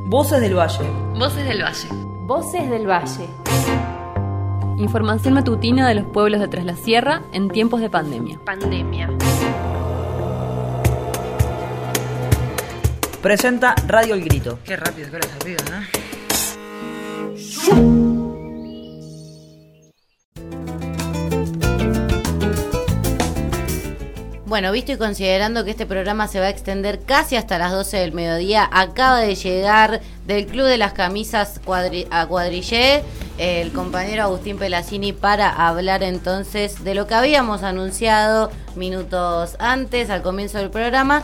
Voces del Valle. Voces del Valle. Voces del Valle. Información matutina de los pueblos de Tras la Sierra en tiempos de pandemia. Presenta Radio El Grito. Qué rápido que las arriba, ¿no? Bueno, visto y considerando que este programa se va a extender casi hasta las 12 del mediodía, acaba de llegar del Club de las Camisas a Cuadrillé el compañero Agustín Pelacini para hablar entonces de lo que habíamos anunciado minutos antes, al comienzo del programa,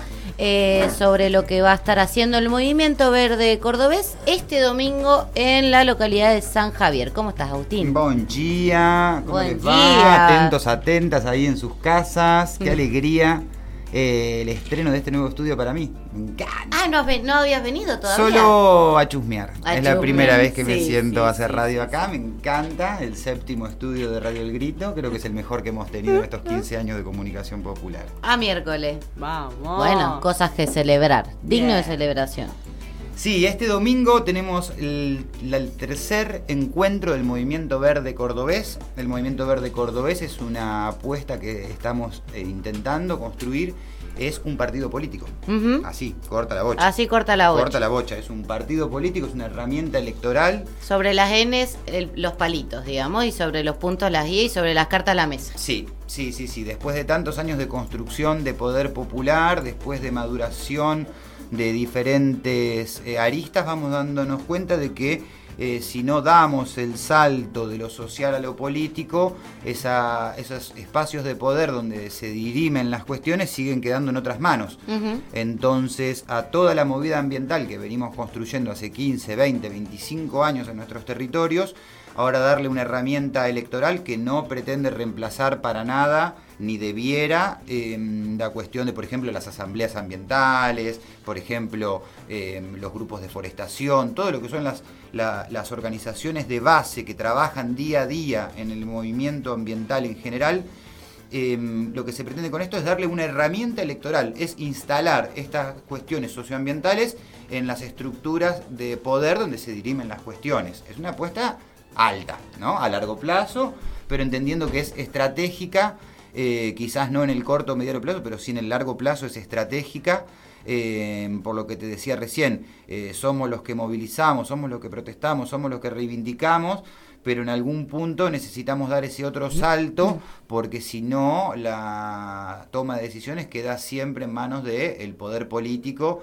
sobre lo que va a estar haciendo el Movimiento Verde Cordobés este domingo en la localidad de San Javier. ¿Cómo estás, Agustín? Buen día, ¿cómo les va? Día. Atentos, atentas ahí en sus casas. Qué alegría el estreno de este nuevo estudio para mí. Me encanta. Ah, ¿no habías venido todavía? Solo a chusmear. A es la chusmear, primera vez que me sí, siento sí, a hacer sí, radio sí, acá. sí. Me encanta el 7º estudio de Radio El Grito. Creo que es el mejor que hemos tenido en estos 15 años de comunicación popular. A miércoles. Vamos. Bueno, cosas que celebrar. Digno Bien. de celebración. Sí, este domingo tenemos el tercer encuentro del Movimiento Verde Cordobés. El Movimiento Verde Cordobés es una apuesta que estamos intentando construir. Es un partido político. Ujú. Así, corta la bocha. Así corta la bocha. Corta la bocha. Es un partido político, es una herramienta electoral. Sobre las Ns, los palitos, digamos, y sobre los puntos las I y sobre las cartas la mesa. Sí. Después de tantos años de construcción de poder popular, después de maduración de diferentes aristas, vamos dándonos cuenta de que si no damos el salto de lo social a lo político, esos espacios de poder donde se dirimen las cuestiones siguen quedando en otras manos. Ujú. Entonces, a toda la movida ambiental que venimos construyendo hace 15, 20, 25 años en nuestros territorios, ahora darle una herramienta electoral que no pretende reemplazar para nada, ni debiera, la cuestión de, por ejemplo, las asambleas ambientales, por ejemplo, los grupos de forestación, todo lo que son las organizaciones de base que trabajan día a día en el movimiento ambiental en general. Lo que se pretende con esto es darle una herramienta electoral, es instalar estas cuestiones socioambientales en las estructuras de poder donde se dirimen las cuestiones. Es una apuesta alta, ¿no? A largo plazo, pero entendiendo que es estratégica, quizás no en el corto o mediano plazo, pero sí en el largo plazo es estratégica, por lo que te decía recién, somos los que movilizamos, somos los que protestamos, somos los que reivindicamos, pero en algún punto necesitamos dar ese otro salto, porque si no, la toma de decisiones queda siempre en manos del poder político,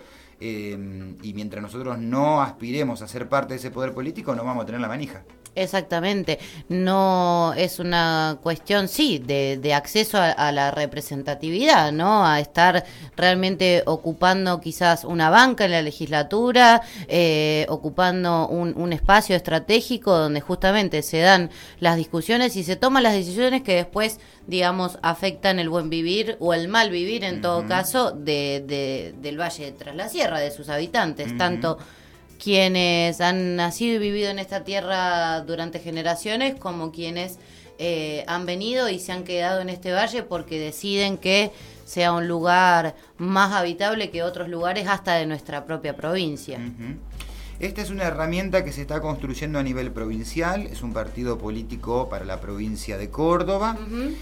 y mientras nosotros no aspiremos a ser parte de ese poder político, no vamos a tener la manija. Exactamente, no es una cuestión, sí, de acceso a la representatividad, ¿no? A estar realmente ocupando quizás una banca en la legislatura, ocupando un espacio estratégico donde justamente se dan las discusiones y se toman las decisiones que después, digamos, afectan el buen vivir o el mal vivir, en todo caso, del Valle de Tras la Sierra, de sus habitantes, tanto quienes han nacido y vivido en esta tierra durante generaciones, como quienes han venido y se han quedado en este valle porque deciden que sea un lugar más habitable que otros lugares hasta de nuestra propia provincia. Esta es una herramienta que se está construyendo a nivel provincial, es un partido político para la provincia de Córdoba,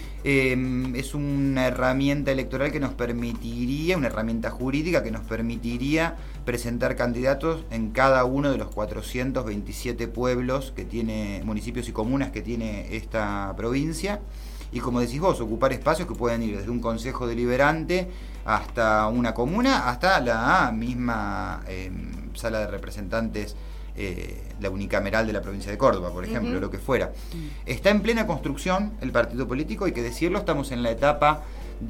es una herramienta electoral que nos permitiría, una herramienta jurídica que nos permitiría presentar candidatos en cada uno de los 427 pueblos que tiene, municipios y comunas que tiene esta provincia. Y como decís vos, ocupar espacios que pueden ir desde un consejo deliberante hasta una comuna, hasta la misma sala de representantes, la unicameral de la provincia de Córdoba, por ejemplo, lo que fuera. Está en plena construcción el partido político, hay que decirlo, estamos en la etapa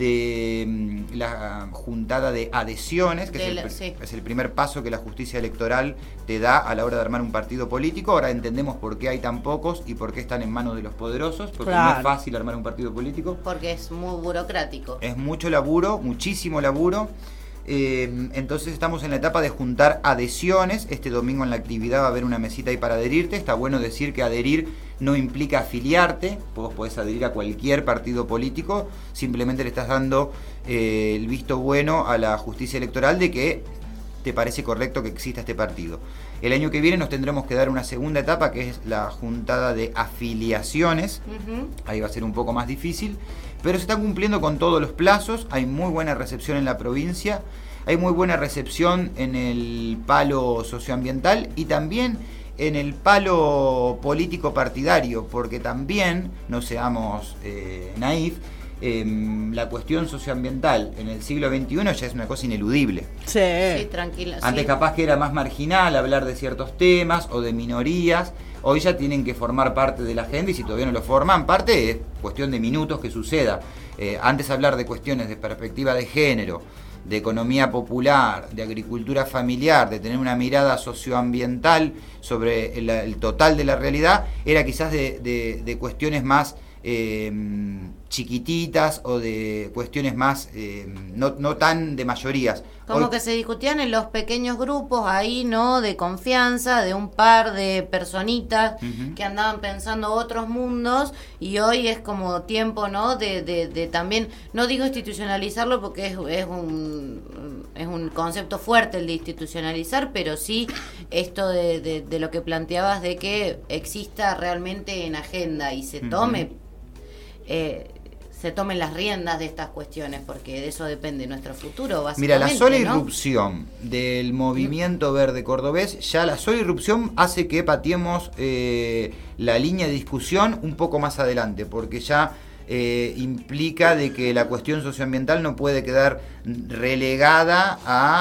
de la juntada de adhesiones, que es el primer paso que la justicia electoral te da a la hora de armar un partido político. Ahora entendemos por qué hay tan pocos y por qué están en manos de los poderosos, porque no es fácil armar un partido político. Porque es muy burocrático. Es mucho laburo, muchísimo laburo. Entonces estamos en la etapa de juntar adhesiones. Este domingo en la actividad va a haber una mesita ahí para adherirte. Está bueno decir que adherir no implica afiliarte. Vos podés adherir a cualquier partido político, simplemente le estás dando el visto bueno a la justicia electoral de que te parece correcto que exista este partido. El año que viene nos tendremos que dar una segunda etapa, que es la juntada de afiliaciones. Ahí va a ser un poco más difícil, pero se están cumpliendo con todos los plazos. Hay muy buena recepción en la provincia, hay muy buena recepción en el palo socioambiental y también en el palo político partidario, porque también, no seamos naif, la cuestión socioambiental en el siglo XXI ya es una cosa ineludible. Sí, tranquila. Antes capaz que era más marginal hablar de ciertos temas o de minorías, hoy ya tienen que formar parte de la agenda y si todavía no lo forman parte es cuestión de minutos que suceda. Antes hablar de cuestiones de perspectiva de género, de economía popular, de agricultura familiar, de tener una mirada socioambiental sobre el total de la realidad, era quizás de cuestiones más chiquititas o de cuestiones más no tan de mayorías. Como que se discutían en los pequeños grupos ahí, ¿no? De confianza, de un par de personitas que andaban pensando otros mundos, y hoy es como tiempo, ¿no? De también, no digo institucionalizarlo porque es un concepto fuerte el de institucionalizar, pero sí esto de lo que planteabas de que exista realmente en agenda y se tome se tomen las riendas de estas cuestiones, porque de eso depende nuestro futuro, básicamente. Mira, la sola ¿no? irrupción del movimiento verde cordobés, ya la sola irrupción hace que pateemos la línea de discusión un poco más adelante, porque ya implica de que la cuestión socioambiental no puede quedar relegada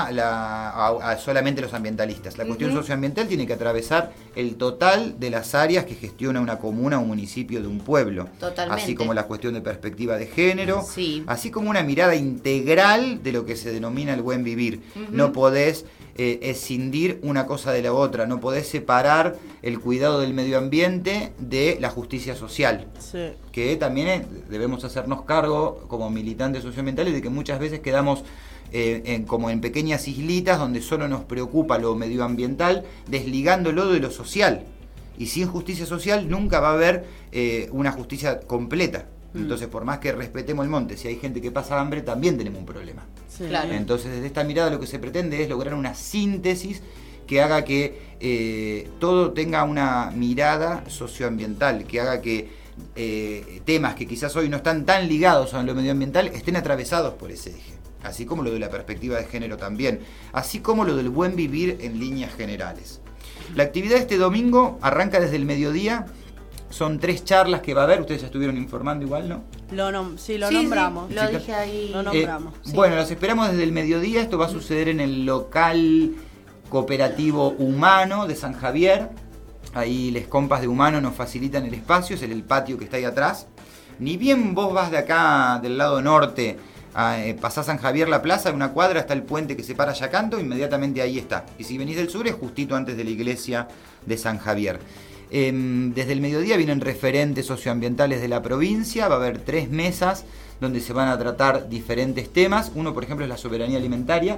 a solamente los ambientalistas. La cuestión socioambiental tiene que atravesar el total de las áreas que gestiona una comuna, un municipio de un pueblo. Totalmente. Así como la cuestión de perspectiva de género, así como una mirada integral de lo que se denomina el buen vivir. No podés escindir una cosa de la otra, no podés separar el cuidado del medio ambiente de la justicia social, que también debemos hacernos cargo como militantes socioambientales de que muchas veces quedamos como en pequeñas islitas donde solo nos preocupa lo medioambiental, desligándolo de lo social, y sin justicia social nunca va a haber una justicia completa. Entonces, por más que respetemos el monte, si hay gente que pasa hambre, también tenemos un problema. Claro. Entonces, desde esta mirada lo que se pretende es lograr una síntesis que haga que todo tenga una mirada socioambiental, que haga que temas que quizás hoy no están tan ligados a lo medioambiental estén atravesados por ese eje. Así como lo de la perspectiva de género también, así como lo del buen vivir en líneas generales. La actividad de este domingo arranca desde el mediodía. Son 3 charlas que va a haber, ustedes ya estuvieron informando igual, ¿no? Lo nombramos. Sí, lo dije ahí. Lo nombramos. Bueno, los esperamos desde el mediodía. Esto va a suceder en el local cooperativo Humano de San Javier. Ahí les compas de Humano nos facilitan el espacio, es el patio que está ahí atrás. Ni bien vos vas de acá, del lado norte, pasás San Javier la plaza, en una cuadra está el puente que separa Yacanto, inmediatamente ahí está. Y si venís del sur es justito antes de la iglesia de San Javier. Desde el mediodía vienen referentes socioambientales de la provincia, va a haber 3 mesas donde se van a tratar diferentes temas. Uno, por ejemplo, es la soberanía alimentaria.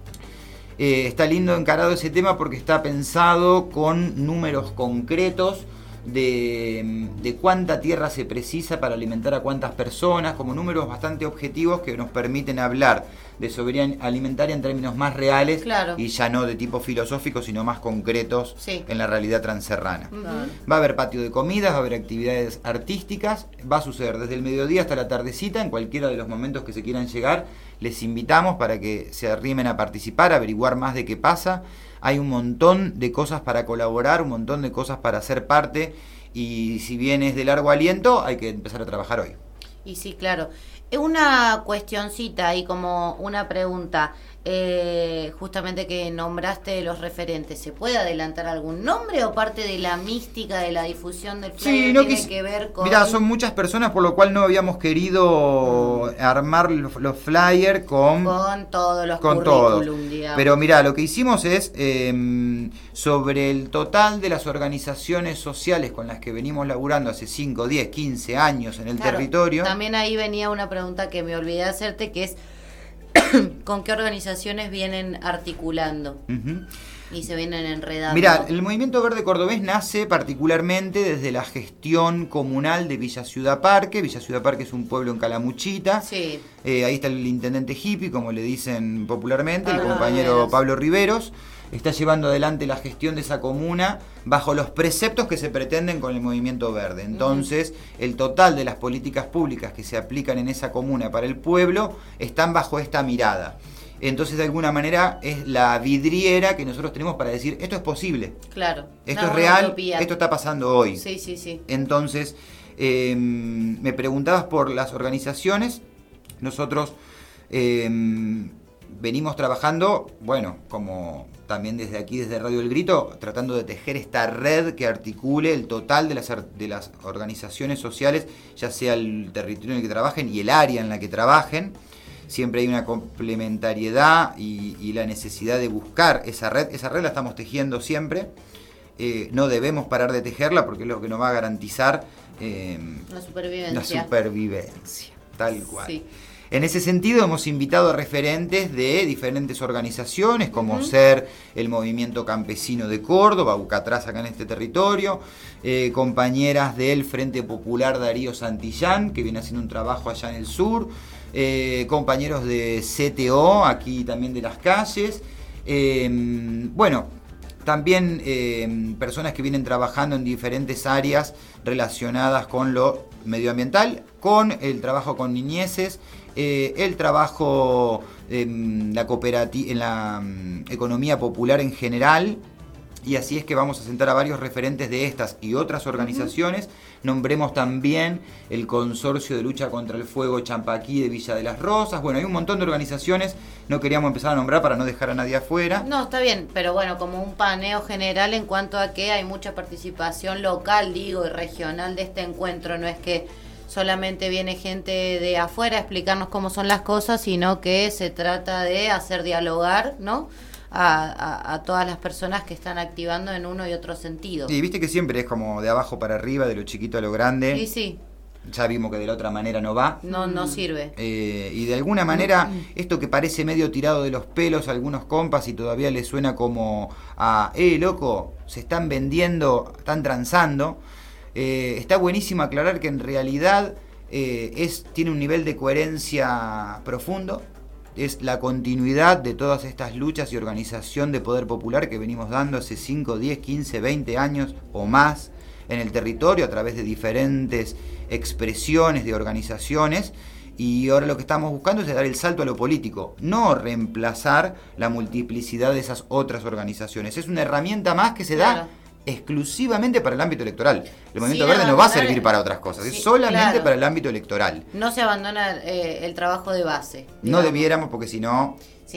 Está lindo encarado ese tema porque está pensado con números concretos de cuánta tierra se precisa para alimentar a cuántas personas, como números bastante objetivos que nos permiten hablar de soberanía alimentaria en términos más reales, y ya no de tipo filosófico, sino más concretos en la realidad transerrana. Va a haber patio de comidas, va a haber actividades artísticas, va a suceder desde el mediodía hasta la tardecita, en cualquiera de los momentos que se quieran llegar. Les invitamos para que se arrimen a participar, a averiguar más de qué pasa. Hay un montón de cosas para colaborar, un montón de cosas para ser parte, y si bien es de largo aliento, hay que empezar a trabajar hoy. Y sí, claro. Una cuestioncita y como una pregunta, justamente que nombraste los referentes, ¿se puede adelantar algún nombre o parte de la mística de la difusión del flyer tiene que ver con...? Mirá, son muchas personas, por lo cual no habíamos querido armar los flyers con todos los currículum, digamos. Pero mirá, lo que hicimos es sobre el total de las organizaciones sociales con las que venimos laburando hace 5, 10, 15 años en el territorio. También ahí venía una pregunta que me olvidé de hacerte, que es con qué organizaciones vienen articulando y se vienen enredando. Mirá, el Movimiento Verde Cordobés nace particularmente desde la gestión comunal de Villa Ciudad Parque. Villa Ciudad Parque es un pueblo en Calamuchita. Sí. Ahí está el intendente hippie, como le dicen popularmente, el compañero Pablo Riveros. Está llevando adelante la gestión de esa comuna bajo los preceptos que se pretenden con el Movimiento Verde. Entonces, el total de las políticas públicas que se aplican en esa comuna para el pueblo están bajo esta mirada. Entonces, de alguna manera, es la vidriera que nosotros tenemos para decir, esto es posible. Claro. Esto es real, esto está pasando hoy. Sí, sí, sí. Entonces, me preguntabas por las organizaciones. Nosotros venimos trabajando, bueno, como también desde aquí, desde Radio El Grito, tratando de tejer esta red que articule el total de las organizaciones sociales, ya sea el territorio en el que trabajen y el área en la que trabajen. Siempre hay una complementariedad y la necesidad de buscar esa red. Esa red la estamos tejiendo siempre. No debemos parar de tejerla porque es lo que nos va a garantizar la supervivencia. La supervivencia, tal cual. Sí. En ese sentido hemos invitado a referentes de diferentes organizaciones, como ser el Movimiento Campesino de Córdoba, UCATRAS acá en este territorio, compañeras del Frente Popular Darío Santillán, que viene haciendo un trabajo allá en el sur, compañeros de CTO, aquí también de las calles, bueno, también personas que vienen trabajando en diferentes áreas relacionadas con lo medioambiental, con el trabajo con niñeces, el trabajo en la economía popular en general. Y así es que vamos a sentar a varios referentes de estas y otras organizaciones. Nombremos también el Consorcio de Lucha contra el Fuego Champaquí de Villa de las Rosas. Bueno, hay un montón de organizaciones, no queríamos empezar a nombrar para no dejar a nadie afuera. No, está bien, pero bueno, como un paneo general en cuanto a que hay mucha participación local, digo, y regional de este encuentro. No es que solamente viene gente de afuera a explicarnos cómo son las cosas, sino que se trata de hacer dialogar, ¿no?, a todas las personas que están activando en uno y otro sentido. Y viste que siempre es como de abajo para arriba, de lo chiquito a lo grande. Sí, sí. Ya vimos que de la otra manera no va. No sirve. Y de alguna manera, esto que parece medio tirado de los pelos a algunos compas y todavía les suena como a, loco, se están vendiendo, están transando. Está buenísimo aclarar que en realidad tiene un nivel de coherencia profundo. Es la continuidad de todas estas luchas y organización de poder popular que venimos dando hace 5, 10, 15, 20 años o más en el territorio a través de diferentes expresiones de organizaciones. Y ahora lo que estamos buscando es dar el salto a lo político, no reemplazar la multiplicidad de esas otras organizaciones. Es una herramienta más que se da exclusivamente para el ámbito electoral. El Movimiento Verde no va a servir para otras cosas, es solamente para el ámbito electoral. No se abandona el trabajo de base. No debiéramos, porque si no,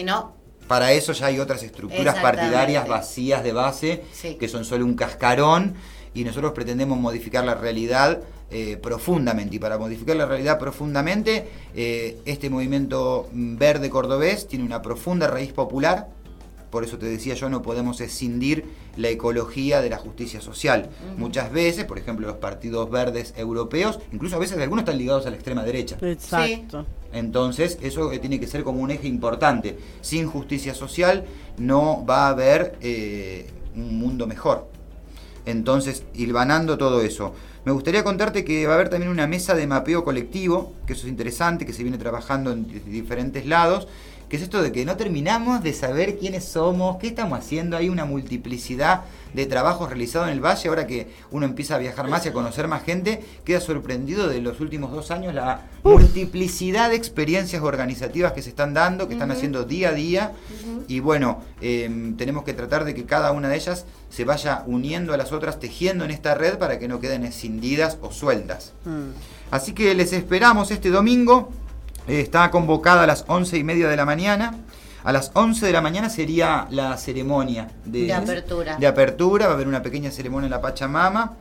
para eso ya hay otras estructuras partidarias vacías de base, que son solo un cascarón, y nosotros pretendemos modificar la realidad profundamente. Y para modificar la realidad profundamente, este Movimiento Verde Cordobés tiene una profunda raíz popular. Por eso te decía yo, no podemos escindir la ecología de la justicia social. Muchas veces, por ejemplo, los partidos verdes europeos, incluso a veces algunos están ligados a la extrema derecha. Exacto. Entonces, eso tiene que ser como un eje importante. Sin justicia social no va a haber un mundo mejor. Entonces, hilvanando todo eso, me gustaría contarte que va a haber también una mesa de mapeo colectivo, que eso es interesante, que se viene trabajando en diferentes lados, que es esto de que no terminamos de saber quiénes somos, qué estamos haciendo. Hay una multiplicidad de trabajos realizados en el Valle. Ahora que uno empieza a viajar más y a conocer más gente, queda sorprendido de los últimos 2 años la multiplicidad de experiencias organizativas que se están dando, que están haciendo día a día. Y bueno, tenemos que tratar de que cada una de ellas se vaya uniendo a las otras, tejiendo en esta red para que no queden escindidas o sueltas. Así que les esperamos este domingo. Está convocada a las 11:30 de la mañana. A las 11 de la mañana sería la ceremonia de apertura. Va a haber una pequeña ceremonia en la Pachamama.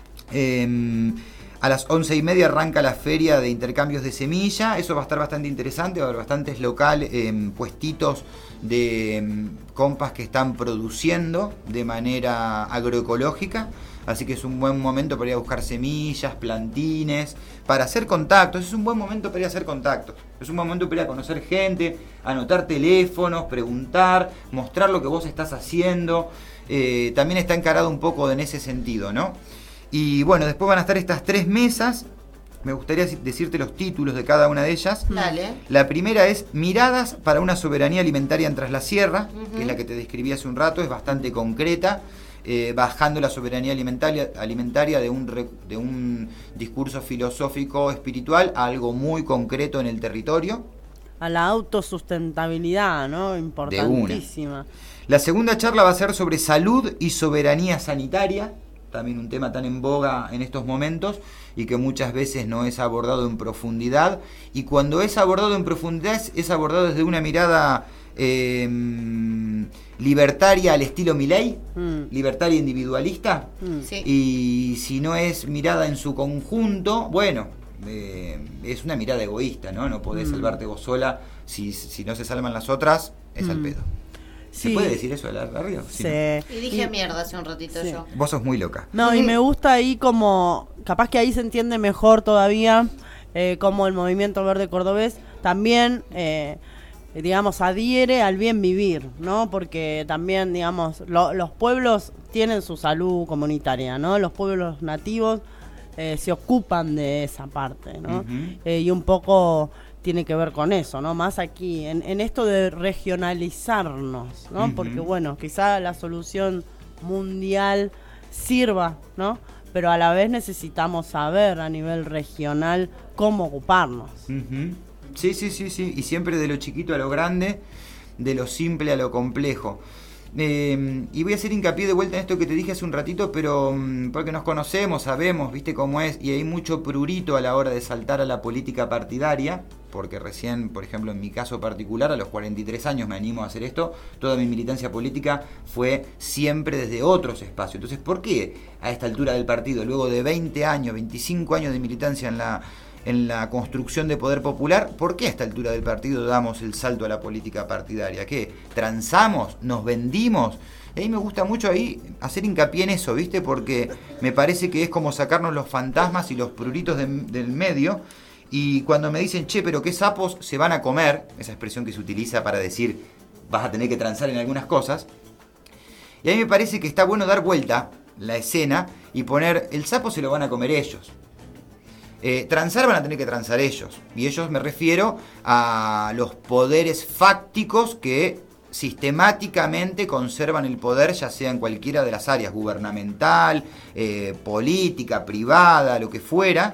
A las 11:30 arranca la feria de intercambios de semilla. Eso va a estar bastante interesante. Va a haber bastantes locales, puestitos de compas que están produciendo de manera agroecológica. así que es un buen momento para ir a buscar semillas, plantines, para hacer contactos. Es un buen momento para ir a hacer contactos, es un buen momento para ir a conocer gente, anotar teléfonos, preguntar, mostrar lo que vos estás haciendo. También está encarado un poco en ese sentido, ¿no? Y bueno, después van a estar estas 3 mesas. Me gustaría decirte los títulos de cada una de ellas. Dale. La primera es Miradas para una soberanía alimentaria en Tras la Sierra, que es la que te describí hace un rato, es bastante concreta, bajando la soberanía alimentaria de un discurso filosófico espiritual a algo muy concreto en el territorio. A la autosustentabilidad, ¿no? Importantísima. La segunda charla va a ser sobre salud y soberanía sanitaria, también un tema tan en boga en estos momentos y que muchas veces no es abordado en profundidad, y cuando es abordado en profundidad es abordado desde una mirada libertaria al estilo Milei, libertaria individualista, Sí. y si no es mirada en su conjunto, bueno, es una mirada egoísta, ¿no? No podés salvarte vos sola, si no se salvan las otras, es al pedo. ¿Se Sí. puede decir eso de la radio? Sí. Sí, ¿no? Y dije mierda hace un ratito Sí. yo. Vos sos muy loca. No, y me gusta ahí como, capaz que ahí se entiende mejor todavía cómo el movimiento verde cordobés también, digamos, adhiere al bien vivir, ¿no? Porque también, digamos, los pueblos tienen su salud comunitaria, ¿no? Los pueblos nativos se ocupan de esa parte, ¿no? Y un poco tiene que ver con eso, ¿no? Más aquí, en esto de regionalizarnos, ¿no? Porque, bueno, quizá la solución mundial sirva, ¿no? Pero a la vez necesitamos saber a nivel regional cómo ocuparnos. Sí, y siempre de lo chiquito a lo grande, de lo simple a lo complejo. Y voy a hacer hincapié de vuelta en esto que te dije hace un ratito, pero porque nos conocemos, sabemos, viste cómo es, y hay mucho prurito a la hora de saltar a la política partidaria, porque recién, por ejemplo, en mi caso particular, a los 43 años me animo a hacer esto. Toda mi militancia política fue siempre desde otros espacios. Entonces, ¿por qué a esta altura del partido, luego de 20 años, 25 años de militancia en la construcción de poder popular, ¿por qué a esta altura del partido damos el salto a la política partidaria? ¿Qué? ¿Transamos? ¿Nos vendimos? Y ahí me gusta mucho ahí hacer hincapié en eso, ¿viste? Porque me parece que es como sacarnos los fantasmas y los pruritos del medio. Y cuando me dicen, che, pero qué sapos se van a comer, esa expresión que se utiliza para decir vas a tener que transar en algunas cosas, y a mí me parece que está bueno dar vuelta la escena y poner, el sapo se lo van a comer ellos. Transar van a tener que transar ellos. Y ellos me refiero a los poderes fácticos que sistemáticamente conservan el poder, ya sea en cualquiera de las áreas, gubernamental, política, privada, lo que fuera.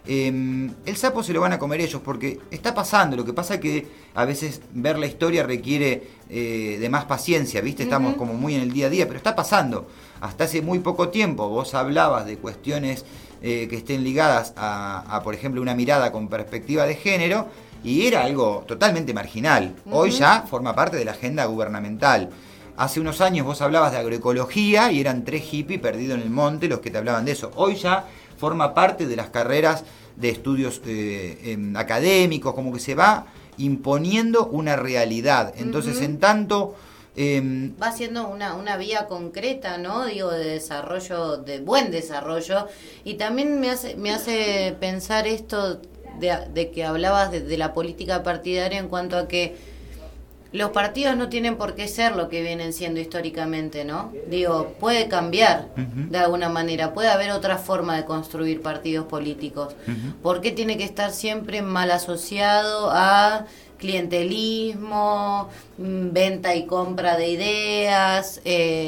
El sapo se lo van a comer ellos porque está pasando. Lo que pasa es que a veces ver la historia requiere de más paciencia, ¿viste? Estamos como muy en el día a día, pero está pasando. Hasta hace muy poco tiempo vos hablabas de cuestiones que estén ligadas a, por ejemplo, una mirada con perspectiva de género, y era algo totalmente marginal. Hoy ya forma parte de la agenda gubernamental. Hace unos años vos hablabas de agroecología y eran 3 hippies perdidos en el monte los que te hablaban de eso. Hoy ya forma parte de las carreras de estudios académicos, como que se va imponiendo una realidad. Entonces, en tanto... va siendo una vía concreta, ¿no? Digo, de desarrollo, de buen desarrollo. Y también me hace pensar esto de que hablabas de la política partidaria en cuanto a que los partidos no tienen por qué ser lo que vienen siendo históricamente, ¿no? Digo, puede cambiar de alguna manera, puede haber otra forma de construir partidos políticos. ¿Por qué tiene que estar siempre mal asociado a clientelismo, venta y compra de ideas?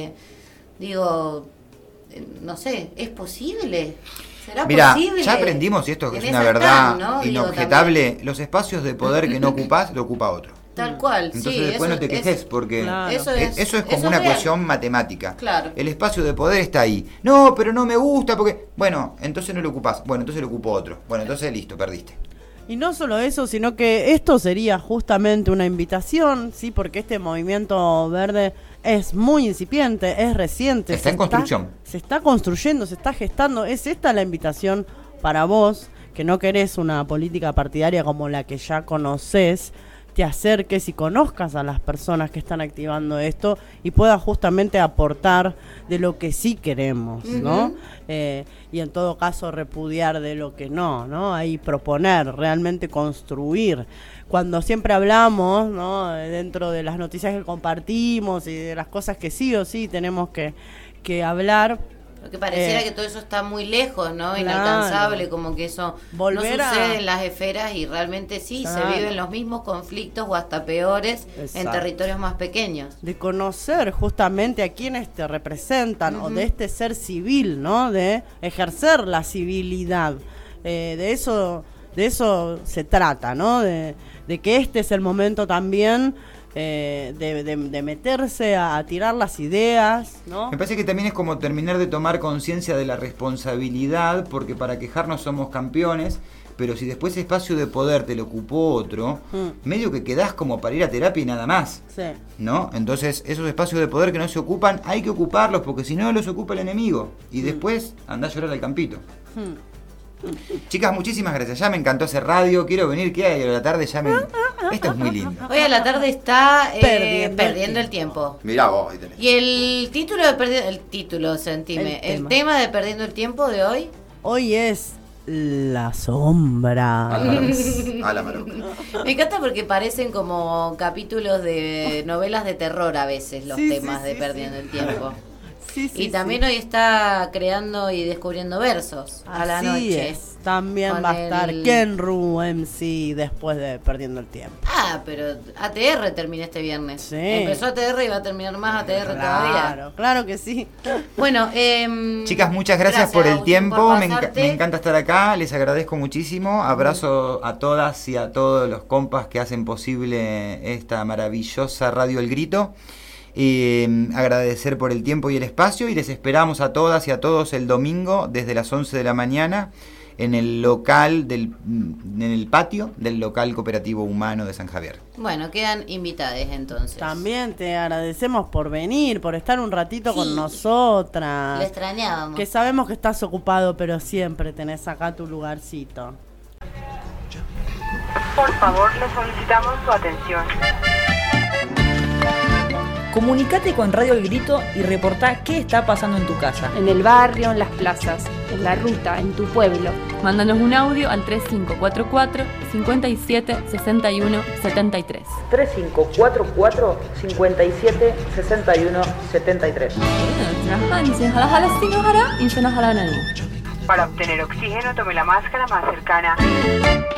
No sé, ¿es posible? ¿Será posible? Ya aprendimos, y esto es En una esa verdad están, ¿no? inobjetable, los espacios de poder que no ocupás, lo ocupa otro. Tal cual, Entonces sí. después eso no te quejes, porque Claro. eso eso es como eso una real. cuestión matemática. Claro. El espacio de poder está ahí. No, pero no me gusta porque... Bueno, entonces no lo ocupás. Bueno, entonces lo ocupó otro. Bueno, entonces listo, perdiste. Y no solo eso, sino que esto sería justamente una invitación, ¿sí? Porque este movimiento verde es muy incipiente, es reciente. Está en construcción. Se está construyendo, se está gestando. Es esta la invitación para vos, que no querés una política partidaria como la que ya conocés, te acerques y conozcas a las personas que están activando esto y puedas justamente aportar de lo que sí queremos, ¿no? Y en todo caso repudiar de lo que no, ahí proponer, realmente construir. Cuando siempre hablamos, ¿no? Dentro de las noticias que compartimos y de las cosas que sí o sí tenemos que hablar. Porque pareciera que todo eso está muy lejos, ¿no? Claro. Inalcanzable, como que eso Volver no sucede a... en las esferas y realmente sí, Claro. se viven los mismos conflictos o hasta peores en Exacto. territorios más pequeños. De conocer justamente a quienes te representan o de este ser civil, ¿no? De ejercer la civilidad. De eso se trata, ¿no? De que este es el momento también de meterse a tirar las ideas, ¿no? Me parece que también es como terminar de tomar conciencia de la responsabilidad, porque para quejarnos somos campeones, pero si después ese espacio de poder te lo ocupó otro, medio que quedás como para ir a terapia y nada más, Sí. ¿no? Entonces esos espacios de poder que no se ocupan, hay que ocuparlos, porque si no los ocupa el enemigo, y después andá a llorar al campito. Chicas, muchísimas gracias, ya me encantó hacer radio, quiero venir, ¿qué hay? A la tarde ya me... Esto es muy lindo. Hoy a la tarde está Perdiendo el tiempo. Mirá vos, ahí tenés. Y el título de el título, sentime, el tema de Perdiendo el Tiempo de hoy. Hoy es la sombra. A la maruca. Me encanta porque parecen como capítulos de novelas de terror a veces los Sí, temas sí, de sí, Perdiendo el Tiempo. Sí, sí, Y también sí. hoy está creando y descubriendo versos a la Así noche. es. También Con va a estar el- Ken Ru MC después de Perdiendo el Tiempo. Ah, pero ATR termina este viernes. Sí. Empezó ATR y va a terminar más ATR todavía. Claro que sí. Bueno, Chicas, muchas gracias por el Agustín, tiempo, por me pasarte. encanta estar acá, les agradezco muchísimo, abrazo a todas y a todos los compas que hacen posible esta maravillosa Radio El Grito. Agradecer por el tiempo y el espacio y les esperamos a todas y a todos el domingo desde las 11 de la mañana en el local en el patio del local cooperativo humano de San Javier. bueno, quedan invitades entonces. También te agradecemos por venir, por estar un ratito Sí. con nosotras. Lo extrañábamos. Que sabemos que estás ocupado, pero siempre tenés acá tu lugarcito. Por favor, le solicitamos su atención. Comunicate con Radio El Grito y reportá qué está pasando en tu casa. En el barrio, en las plazas, en la ruta, en tu pueblo. Mándanos un audio al 3544 57 61 73. 3544 57 61 73. Para obtener oxígeno, tome la máscara más cercana.